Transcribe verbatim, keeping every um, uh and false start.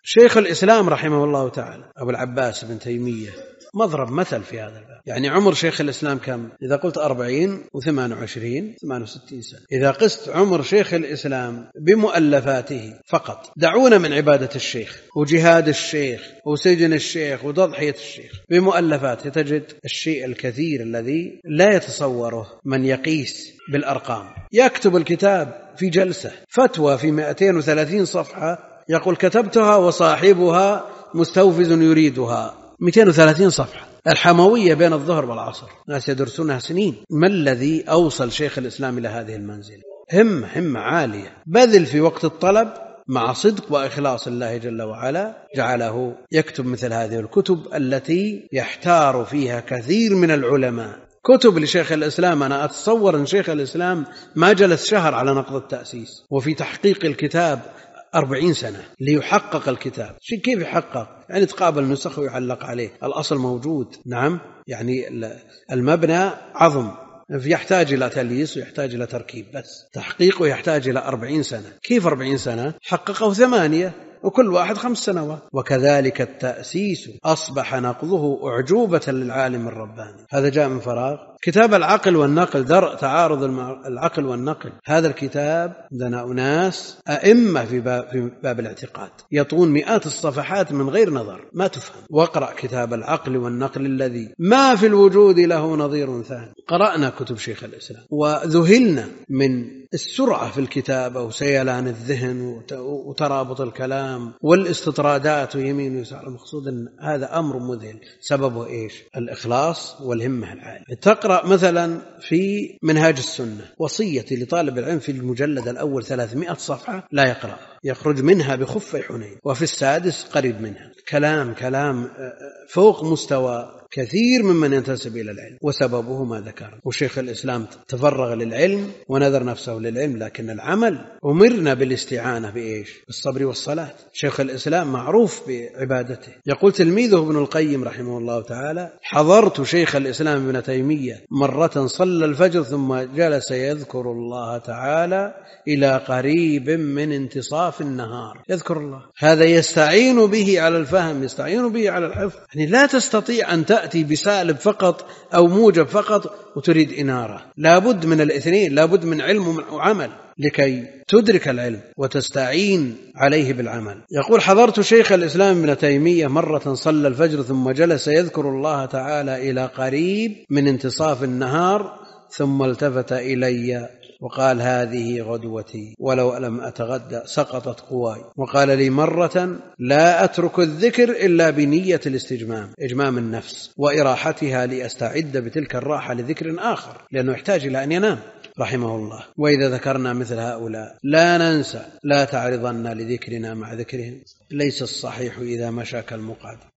شيخ الإسلام رحمه الله تعالى أبو العباس بن تيمية مضرب مثل في هذا الباب. يعني عمر شيخ الإسلام كم؟ إذا قلت أربعين وثمان وعشرين ثمان وستين سنة. إذا قست عمر شيخ الإسلام بمؤلفاته فقط، دعونا من عبادة الشيخ وجهاد الشيخ وسجن الشيخ وتضحية الشيخ، بمؤلفاته تجد الشيء الكثير الذي لا يتصوره من يقيس بالأرقام. يكتب الكتاب في جلسة، فتوى في مئتين وثلاثين صفحة يقول كتبتها وصاحبها مستوفز يريدها. مئتين وثلاثين صفحة، الحموية بين الظهر والعصر، ناس يدرسونها سنين. ما الذي أوصل شيخ الإسلام إلى هذه المنزلة؟ همة همة عالية، بذل في وقت الطلب مع صدق وإخلاص الله جل وعلا جعله يكتب مثل هذه الكتب التي يحتار فيها كثير من العلماء. كتب لشيخ الإسلام، أنا أتصور أن شيخ الإسلام ما جلس شهر على نقض التأسيس، وفي تحقيق الكتاب أربعين سنة ليحقق الكتاب. شيء كيف يحقق؟ يعني تقابل نسخ ويعلق عليه، الأصل موجود. نعم، يعني المبنى عظم، يحتاج إلى تلييس ويحتاج إلى تركيب، بس تحقيقه يحتاج إلى أربعين سنة. كيف أربعين سنة؟ حققه ثمانية وكل واحد خمس سنوات. وكذلك التأسيس أصبح نقضه أعجوبة للعالم الرباني. هذا جاء من فراغ. كتاب العقل والنقل، درء تعارض العقل والنقل، هذا الكتاب عندنا أناس أئمة في باب, في باب الاعتقاد يطون مئات الصفحات من غير نظر، ما تفهم. واقرأ كتاب العقل والنقل الذي ما في الوجود له نظير ثاني. قرأنا كتب شيخ الإسلام وذهلنا من السرعة في الكتابة وسيلان الذهن وترابط الكلام والاستطرادات ويمين ويسار. المقصود أن هذا أمر مذهل. سببه إيش؟ الإخلاص والهمة العالية. تقرأ مثلا في منهاج السنة، وصيتي لطالب العلم في المجلد الأول ثلاثمائة صفحة لا يقرأ، يخرج منها بخفي حنين، وفي السادس قريب منها كلام كلام فوق مستوى كثير ممن ينتسب إلى العلم. وسببه ما ذكر. وشيخ الإسلام تفرغ للعلم ونذر نفسه للعلم، لكن العمل أمرنا بالاستعانة بإيش؟ بالصبر والصلاة. شيخ الإسلام معروف بعبادته. يقول تلميذه ابن القيم رحمه الله تعالى: حضرت شيخ الإسلام ابن تيمية مرة صلى الفجر ثم جلس يذكر الله تعالى إلى قريب من انتصاف النهار. يذكر الله، هذا يستعين به على الفهم، يستعين به على الحفظ. يعني لا تستطيع أن تأتي بسالب فقط أو موجب فقط وتريد إنارة. لابد من الاثنين، لابد من علم وعمل لكي تدرك العلم وتستعين عليه بالعمل. يقول: حضرت شيخ الإسلام ابن تيمية مرة صلى الفجر ثم جلس يذكر الله تعالى إلى قريب من انتصاف النهار ثم التفت إلي وقال: هذه غدوتي، ولو لم أتغدى سقطت قواي. وقال لي مرة: لا أترك الذكر إلا بنية الاستجمام، إجمام النفس وإراحتها، لأستعد بتلك الراحة لذكر آخر، لأنه يحتاج إلى أن ينام رحمه الله. وإذا ذكرنا مثل هؤلاء لا ننسى: لا تعرضن لذكرنا مع ذكرهم، ليس الصحيح إذا مشى كالمقعد.